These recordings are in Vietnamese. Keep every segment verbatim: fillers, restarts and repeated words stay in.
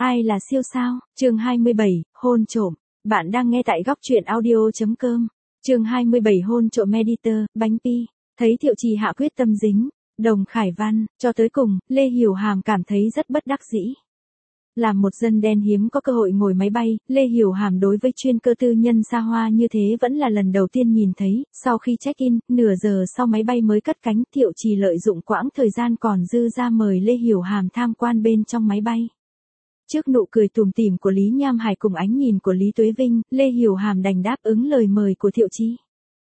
Ai là siêu sao? Chương hai mươi bảy, hôn trộm. Bạn đang nghe tại góc truyện audio chấm com. Chương hai mươi bảy hôn trộm Editor, bánh pi. Thấy Thiệu Trì hạ quyết tâm dính Đồng Khải Văn, cho tới cùng, Lê Hiểu Hàm cảm thấy rất bất đắc dĩ. Làm một dân đen hiếm có cơ hội ngồi máy bay, Lê Hiểu Hàm đối với chuyên cơ tư nhân xa hoa như thế vẫn là lần đầu tiên nhìn thấy. Sau khi check-in, nửa giờ sau máy bay mới cất cánh, Thiệu Trì lợi dụng quãng thời gian còn dư ra mời Lê Hiểu Hàm tham quan bên trong máy bay. Trước nụ cười tủm tỉm của Lý Nham Hải cùng ánh nhìn của Lý Tuế Vinh, Lê Hiểu Hàm đành đáp ứng lời mời của Thiệu Trì.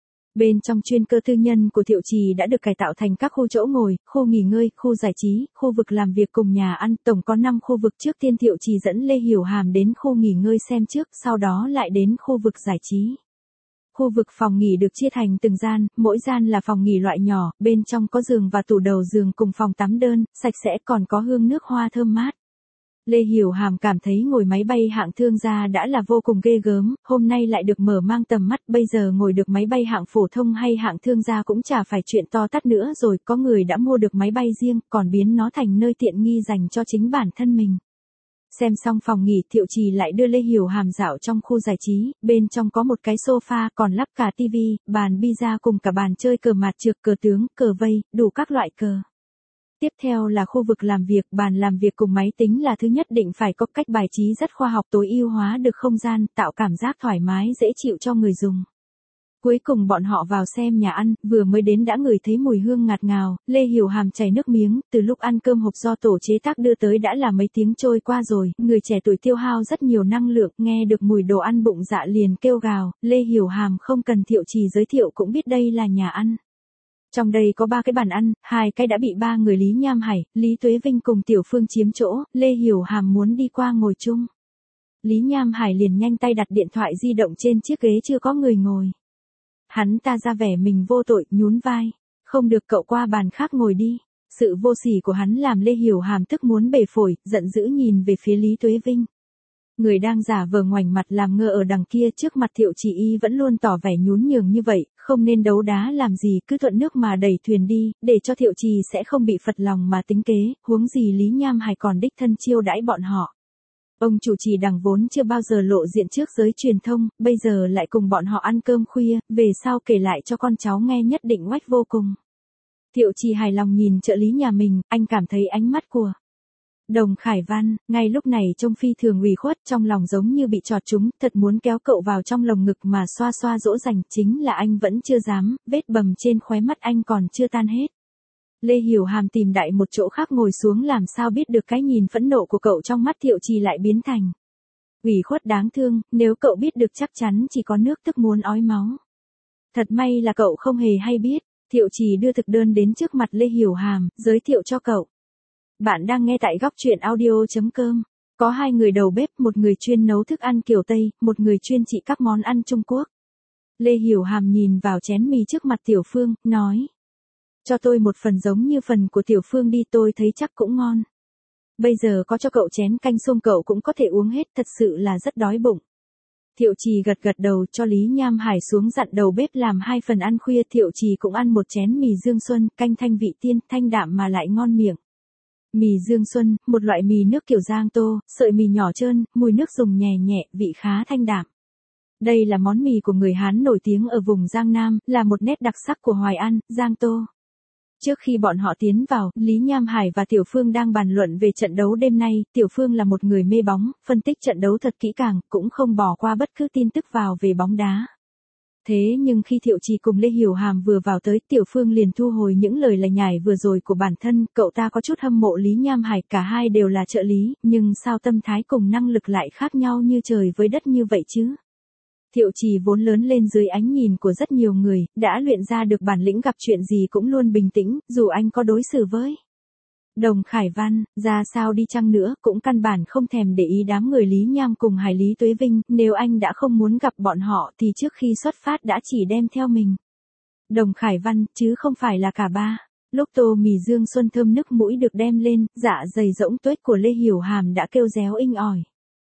Bên trong chuyên cơ tư nhân của Thiệu Trì đã được cải tạo thành các khu chỗ ngồi, khu nghỉ ngơi, khu giải trí, khu vực làm việc cùng nhà ăn, tổng có năm khu vực. Trước tiên Thiệu Trì dẫn Lê Hiểu Hàm đến khu nghỉ ngơi xem trước, sau đó lại đến khu vực giải trí. Khu vực phòng nghỉ được chia thành từng gian, mỗi gian là phòng nghỉ loại nhỏ, bên trong có giường và tủ đầu giường cùng phòng tắm đơn, sạch sẽ còn có hương nước hoa thơm mát. Lê Hiểu Hàm cảm thấy ngồi máy bay hạng thương gia đã là vô cùng ghê gớm, hôm nay lại được mở mang tầm mắt, bây giờ ngồi được máy bay hạng phổ thông hay hạng thương gia cũng chả phải chuyện to tát nữa rồi, có người đã mua được máy bay riêng, còn biến nó thành nơi tiện nghi dành cho chính bản thân mình. Xem xong phòng nghỉ, Thiệu Trì lại đưa Lê Hiểu Hàm dạo trong khu giải trí, bên trong có một cái sofa, còn lắp cả tivi, bàn pizza cùng cả bàn chơi cờ mạt trược, cờ tướng, cờ vây, đủ các loại cờ. Tiếp theo là khu vực làm việc, bàn làm việc cùng máy tính là thứ nhất định phải có, cách bài trí rất khoa học, tối ưu hóa được không gian, tạo cảm giác thoải mái dễ chịu cho người dùng. Cuối cùng bọn họ vào xem nhà ăn, vừa mới đến đã ngửi thấy mùi hương ngạt ngào, Lê Hiểu Hàm chảy nước miếng, từ lúc ăn cơm hộp do tổ chế tác đưa tới đã là mấy tiếng trôi qua rồi, người trẻ tuổi tiêu hao rất nhiều năng lượng, nghe được mùi đồ ăn bụng dạ liền kêu gào, Lê Hiểu Hàm không cần Thiệu Trì giới thiệu cũng biết đây là nhà ăn. Trong đây có ba cái bàn ăn, hai cái đã bị ba người Lý Nham Hải, Lý Tuế Vinh cùng Tiểu Phương chiếm chỗ, Lê Hiểu Hàm muốn đi qua ngồi chung. Lý Nham Hải liền nhanh tay đặt điện thoại di động trên chiếc ghế chưa có người ngồi. Hắn ta ra vẻ mình vô tội, nhún vai. Không được, cậu qua bàn khác ngồi đi. Sự vô sỉ của hắn làm Lê Hiểu Hàm tức muốn bể phổi, giận dữ nhìn về phía Lý Tuế Vinh. Người đang giả vờ ngoảnh mặt làm ngơ ở đằng kia, trước mặt Thiệu Trì y vẫn luôn tỏ vẻ nhún nhường như vậy, không nên đấu đá làm gì, cứ thuận nước mà đẩy thuyền đi, để cho Thiệu Trì sẽ không bị phật lòng mà tính kế, huống gì Lý Nham Hải còn đích thân chiêu đãi bọn họ. Ông chủ trì đằng vốn chưa bao giờ lộ diện trước giới truyền thông, bây giờ lại cùng bọn họ ăn cơm khuya, về sau kể lại cho con cháu nghe nhất định oách vô cùng. Thiệu Trì hài lòng nhìn trợ lý nhà mình, anh cảm thấy ánh mắt của Đồng Khải Văn, ngay lúc này trông phi thường ủy khuất, trong lòng giống như bị chọt trúng, thật muốn kéo cậu vào trong lồng ngực mà xoa xoa dỗ dành, chính là anh vẫn chưa dám, vết bầm trên khóe mắt anh còn chưa tan hết. Lê Hiểu Hàm tìm đại một chỗ khác ngồi xuống, làm sao biết được cái nhìn phẫn nộ của cậu trong mắt Thiệu Trì lại biến thành ủy khuất đáng thương, nếu cậu biết được chắc chắn chỉ có nước tức muốn ói máu. Thật may là cậu không hề hay biết. Thiệu Trì đưa thực đơn đến trước mặt Lê Hiểu Hàm, giới thiệu cho cậu. Bạn đang nghe tại góc truyện audio chấm com. Có hai người đầu bếp, một người chuyên nấu thức ăn kiểu Tây, một người chuyên trị các món ăn Trung Quốc. Lê Hiểu Hàm nhìn vào chén mì trước mặt Tiểu Phương, nói. Cho tôi một phần giống như phần của Tiểu Phương đi, tôi thấy chắc cũng ngon. Bây giờ có cho cậu chén canh sông cậu cũng có thể uống hết, thật sự là rất đói bụng. Thiệu Trì gật gật đầu cho Lý Nham Hải xuống dặn đầu bếp làm hai phần ăn khuya, Thiệu Trì cũng ăn một chén mì Dương Xuân, canh thanh vị tiên, thanh đạm mà lại ngon miệng. Mì Dương Xuân, một loại mì nước kiểu Giang Tô, sợi mì nhỏ trơn, mùi nước dùng nhẹ nhẹ, vị khá thanh đạm. Đây là món mì của người Hán nổi tiếng ở vùng Giang Nam, là một nét đặc sắc của Hoài An, Giang Tô. Trước khi bọn họ tiến vào, Lý Nham Hải và Tiểu Phương đang bàn luận về trận đấu đêm nay, Tiểu Phương là một người mê bóng, phân tích trận đấu thật kỹ càng, cũng không bỏ qua bất cứ tin tức vào về bóng đá. Thế nhưng khi Thiệu Trì cùng Lê Hiểu Hàm vừa vào tới, Tiểu Phương liền thu hồi những lời lải nhải vừa rồi của bản thân, cậu ta có chút hâm mộ Lý Nham Hải, cả hai đều là trợ lý, nhưng sao tâm thái cùng năng lực lại khác nhau như trời với đất như vậy chứ? Thiệu Trì vốn lớn lên dưới ánh nhìn của rất nhiều người, đã luyện ra được bản lĩnh gặp chuyện gì cũng luôn bình tĩnh, dù anh có đối xử với Đồng Khải Văn, ra sao đi chăng nữa, cũng căn bản không thèm để ý đám người Lý Nham cùng Hải Lý Tuế Vinh, nếu anh đã không muốn gặp bọn họ thì trước khi xuất phát đã chỉ đem theo mình Đồng Khải Văn, chứ không phải là cả ba. Lúc tô mì Dương Xuân thơm nước mũi được đem lên, dạ dày rỗng tuếch của Lê Hiểu Hàm đã kêu réo inh ỏi.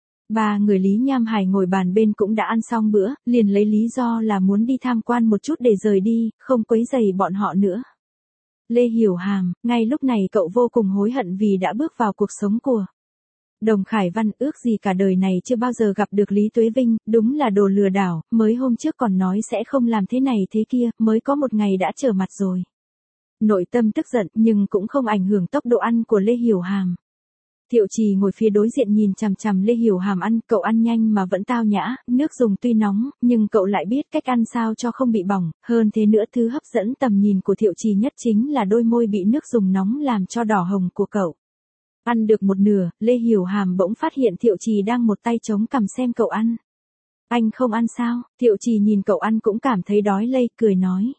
Ba người Lý Nham Hải ngồi bàn bên cũng đã ăn xong bữa, liền lấy lý do là muốn đi tham quan một chút để rời đi, không quấy rầy bọn họ nữa. Lê Hiểu Hàm, ngay lúc này cậu vô cùng hối hận vì đã bước vào cuộc sống của Đồng Khải Văn ước gì cả đời này chưa bao giờ gặp được Lý Tuế Vinh, đúng là đồ lừa đảo, mới hôm trước còn nói sẽ không làm thế này thế kia, mới có một ngày đã trở mặt rồi. Nội tâm tức giận nhưng cũng không ảnh hưởng tốc độ ăn của Lê Hiểu Hàm. Thiệu Trì ngồi phía đối diện nhìn chằm chằm Lê Hiểu Hàm ăn, cậu ăn nhanh mà vẫn tao nhã, nước dùng tuy nóng, nhưng cậu lại biết cách ăn sao cho không bị bỏng, hơn thế nữa thứ hấp dẫn tầm nhìn của Thiệu Trì nhất chính là đôi môi bị nước dùng nóng làm cho đỏ hồng của cậu. Ăn được một nửa, Lê Hiểu Hàm bỗng phát hiện Thiệu Trì đang một tay chống cằm xem cậu ăn. Anh không ăn sao? Thiệu Trì nhìn cậu ăn cũng cảm thấy đói lây, cười nói.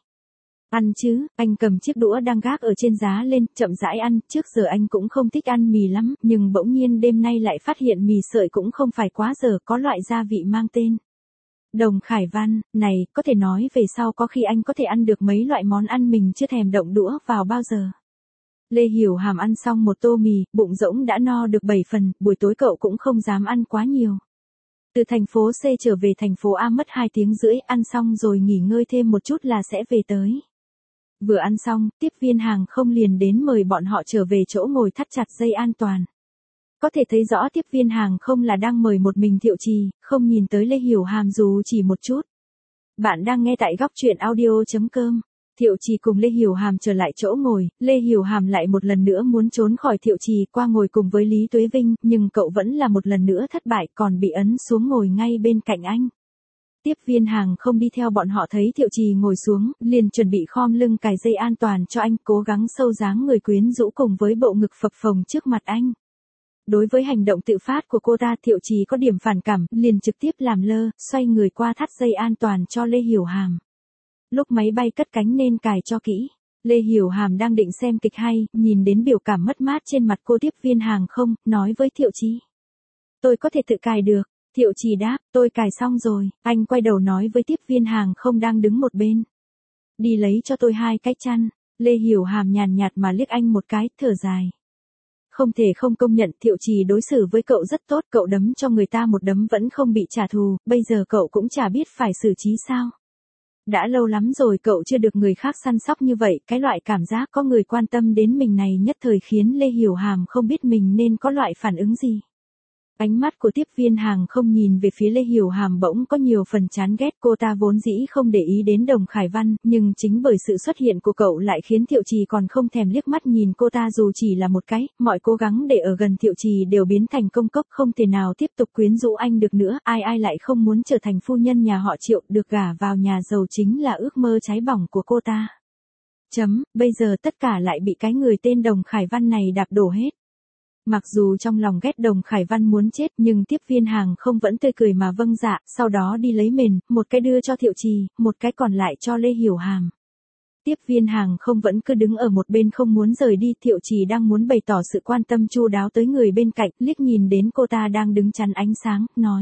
Ăn chứ, anh cầm chiếc đũa đang gác ở trên giá lên, chậm rãi ăn, trước giờ anh cũng không thích ăn mì lắm, nhưng bỗng nhiên đêm nay lại phát hiện mì sợi cũng không phải quá dở, có loại gia vị mang tên. Đồng Khải Văn, này, có thể nói về sau có khi anh có thể ăn được mấy loại món ăn mình chưa thèm động đũa vào bao giờ. Lê Hiểu Hàm ăn xong một tô mì, bụng rỗng đã no được bảy phần, buổi tối cậu cũng không dám ăn quá nhiều. Từ thành phố C trở về thành phố A mất hai tiếng rưỡi, ăn xong rồi nghỉ ngơi thêm một chút là sẽ về tới. Vừa ăn xong, tiếp viên hàng không liền đến mời bọn họ trở về chỗ ngồi thắt chặt dây an toàn. Có thể thấy rõ tiếp viên hàng không là đang mời một mình Thiệu Trì, không nhìn tới Lê Hiểu Hàm dù chỉ một chút. Bạn đang nghe tại góc truyện audio chấm com. Thiệu Trì cùng Lê Hiểu Hàm trở lại chỗ ngồi, Lê Hiểu Hàm lại một lần nữa muốn trốn khỏi Thiệu Trì qua ngồi cùng với Lý Tuế Vinh, nhưng cậu vẫn là một lần nữa thất bại còn bị ấn xuống ngồi ngay bên cạnh anh. Tiếp viên hàng không đi theo bọn họ thấy Thiệu Trì ngồi xuống, liền chuẩn bị khom lưng cài dây an toàn cho anh, cố gắng sâu dáng người quyến rũ cùng với bộ ngực phập phồng trước mặt anh. Đối với hành động tự phát của cô ta, Thiệu Trì có điểm phản cảm, liền trực tiếp làm lơ, xoay người qua thắt dây an toàn cho Lê Hiểu Hàm. Lúc máy bay cất cánh nên cài cho kỹ. Lê Hiểu Hàm đang định xem kịch hay, nhìn đến biểu cảm mất mát trên mặt cô tiếp viên hàng không, nói với Thiệu Trì. Tôi có thể tự cài được. Thiệu Trì đáp, tôi cài xong rồi, anh quay đầu nói với tiếp viên hàng không đang đứng một bên. Đi lấy cho tôi hai cái chăn. Lê Hiểu Hàm nhàn nhạt mà liếc anh một cái, thở dài. Không thể không công nhận Thiệu Trì đối xử với cậu rất tốt, cậu đấm cho người ta một đấm vẫn không bị trả thù, bây giờ cậu cũng chả biết phải xử trí sao. Đã lâu lắm rồi cậu chưa được người khác săn sóc như vậy, cái loại cảm giác có người quan tâm đến mình này nhất thời khiến Lê Hiểu Hàm không biết mình nên có loại phản ứng gì. Ánh mắt của tiếp viên hàng không nhìn về phía Lê Hiểu Hàm bỗng có nhiều phần chán ghét, cô ta vốn dĩ không để ý đến Đồng Khải Văn, nhưng chính bởi sự xuất hiện của cậu lại khiến Thiệu Trì còn không thèm liếc mắt nhìn cô ta dù chỉ là một cái, mọi cố gắng để ở gần Thiệu Trì đều biến thành công cốc, không thể nào tiếp tục quyến rũ anh được nữa, ai ai lại không muốn trở thành phu nhân nhà họ Triệu, được gả vào nhà giàu chính là ước mơ cháy bỏng của cô ta. Chấm, bây giờ tất cả lại bị cái người tên Đồng Khải Văn này đạp đổ hết. Mặc dù trong lòng ghét Đồng Khải Văn muốn chết nhưng tiếp viên hàng không vẫn tươi cười mà vâng dạ, sau đó đi lấy mền, một cái đưa cho Thiệu Trì, một cái còn lại cho Lê Hiểu Hàm. Tiếp viên hàng không vẫn cứ đứng ở một bên không muốn rời đi, Thiệu Trì đang muốn bày tỏ sự quan tâm chu đáo tới người bên cạnh, liếc nhìn đến cô ta đang đứng chắn ánh sáng, nói.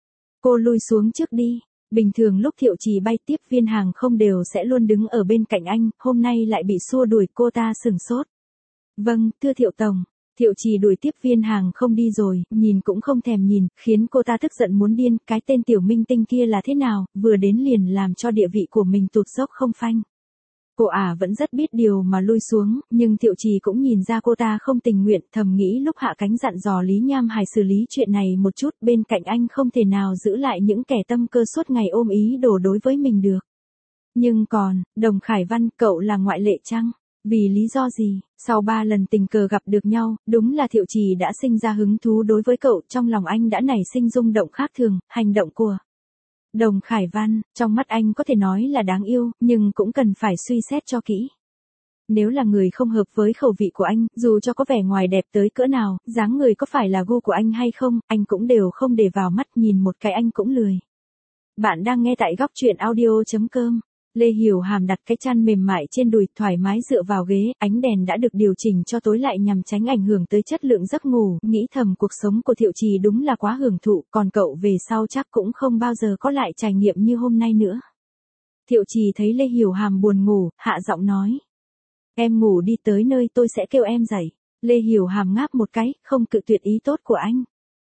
Cô lui xuống trước đi. Bình thường lúc Thiệu Trì bay tiếp viên hàng không đều sẽ luôn đứng ở bên cạnh anh, hôm nay lại bị xua đuổi, cô ta sửng sốt. Vâng, thưa Thiệu Tổng. Thiệu Trì đuổi tiếp viên hàng không đi rồi, nhìn cũng không thèm nhìn, khiến cô ta tức giận muốn điên, cái tên tiểu minh tinh kia là thế nào, vừa đến liền làm cho địa vị của mình tụt dốc không phanh. Cô ả à vẫn rất biết điều mà lui xuống, nhưng Thiệu Trì cũng nhìn ra cô ta không tình nguyện, thầm nghĩ lúc hạ cánh dặn dò Lý Nham Hải xử lý chuyện này một chút, bên cạnh anh không thể nào giữ lại những kẻ tâm cơ suốt ngày ôm ý đồ đối với mình được. Nhưng còn, Đồng Khải Văn, cậu là ngoại lệ chăng? Vì lý do gì, sau ba lần tình cờ gặp được nhau, đúng là Thiệu Trì đã sinh ra hứng thú đối với cậu, trong lòng anh đã nảy sinh rung động khác thường, hành động của Đồng Khải Văn, trong mắt anh có thể nói là đáng yêu, nhưng cũng cần phải suy xét cho kỹ. Nếu là người không hợp với khẩu vị của anh, dù cho có vẻ ngoài đẹp tới cỡ nào, dáng người có phải là gu của anh hay không, anh cũng đều không để vào mắt, nhìn một cái anh cũng lười. Bạn đang nghe tại góc truyện audio chấm com. Lê Hiểu Hàm đặt cái chăn mềm mại trên đùi, thoải mái dựa vào ghế, ánh đèn đã được điều chỉnh cho tối lại nhằm tránh ảnh hưởng tới chất lượng giấc ngủ, nghĩ thầm cuộc sống của Thiệu Trì đúng là quá hưởng thụ, còn cậu về sau chắc cũng không bao giờ có lại trải nghiệm như hôm nay nữa. Thiệu Trì thấy Lê Hiểu Hàm buồn ngủ, hạ giọng nói. Em ngủ đi, tới nơi tôi sẽ kêu em dậy. Lê Hiểu Hàm ngáp một cái, không cự tuyệt ý tốt của anh.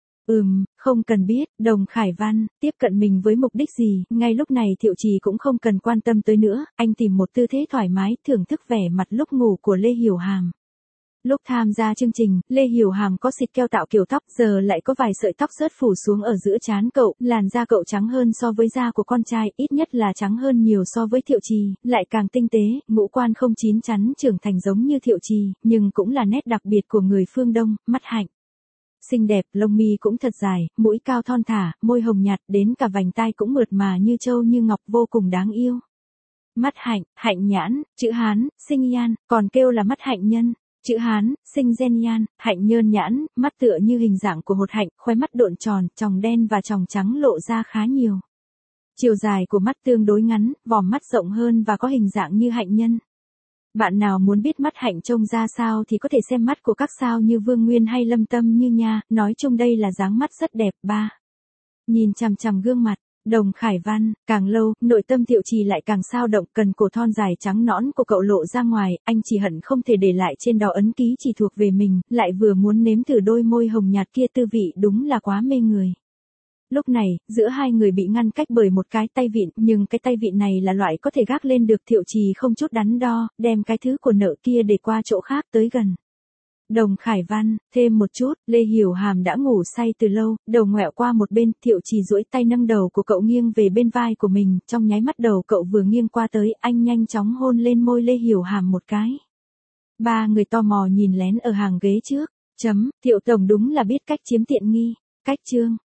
Ừm, không cần biết, Đồng Khải Văn, tiếp cận mình với mục đích gì, ngay lúc này Thiệu Trì cũng không cần quan tâm tới nữa, anh tìm một tư thế thoải mái, thưởng thức vẻ mặt lúc ngủ của Lê Hiểu Hàm. Lúc tham gia chương trình, Lê Hiểu Hàm có xịt keo tạo kiểu tóc, giờ lại có vài sợi tóc rớt phủ xuống ở giữa trán cậu, làn da cậu trắng hơn so với da của con trai, ít nhất là trắng hơn nhiều so với Thiệu Trì, lại càng tinh tế, ngũ quan không chín chắn trưởng thành giống như Thiệu Trì, nhưng cũng là nét đặc biệt của người phương Đông, mắt hạnh. Xinh đẹp, lông mi cũng thật dài, mũi cao thon thả, môi hồng nhạt, đến cả vành tai cũng mượt mà như châu như ngọc, vô cùng đáng yêu. Mắt hạnh, hạnh nhãn, chữ Hán, sinh yan, còn kêu là mắt hạnh nhân. Chữ Hán, sinh gen yan, hạnh nhơn nhãn, mắt tựa như hình dạng của hột hạnh, khóe mắt độn tròn, tròng đen và tròng trắng lộ ra khá nhiều. Chiều dài của mắt tương đối ngắn, vòm mắt rộng hơn và có hình dạng như hạnh nhân. Bạn nào muốn biết mắt hạnh trông ra sao thì có thể xem mắt của các sao như Vương Nguyên hay Lâm Tâm Như nha, nói chung đây là dáng mắt rất đẹp. ba. Nhìn chằm chằm gương mặt. Đồng Khải Văn, càng lâu, nội tâm Thiệu Trì lại càng sao động, cần cổ thon dài trắng nõn của cậu lộ ra ngoài, anh chỉ hận không thể để lại trên đó ấn ký chỉ thuộc về mình, lại vừa muốn nếm thử đôi môi hồng nhạt kia, tư vị đúng là quá mê người. Lúc này, giữa hai người bị ngăn cách bởi một cái tay vịn, nhưng cái tay vịn này là loại có thể gác lên được. Thiệu Trì không chút đắn đo, đem cái thứ của nợ kia để qua chỗ khác tới gần. Đồng Khải Văn, thêm một chút, Lê Hiểu Hàm đã ngủ say từ lâu, đầu ngoẹo qua một bên, Thiệu Trì duỗi tay nâng đầu của cậu nghiêng về bên vai của mình, trong nháy mắt đầu cậu vừa nghiêng qua tới, anh nhanh chóng hôn lên môi Lê Hiểu Hàm một cái. Ba người tò mò nhìn lén ở hàng ghế trước, chấm, Thiệu Tổng đúng là biết cách chiếm tiện nghi, cách chương.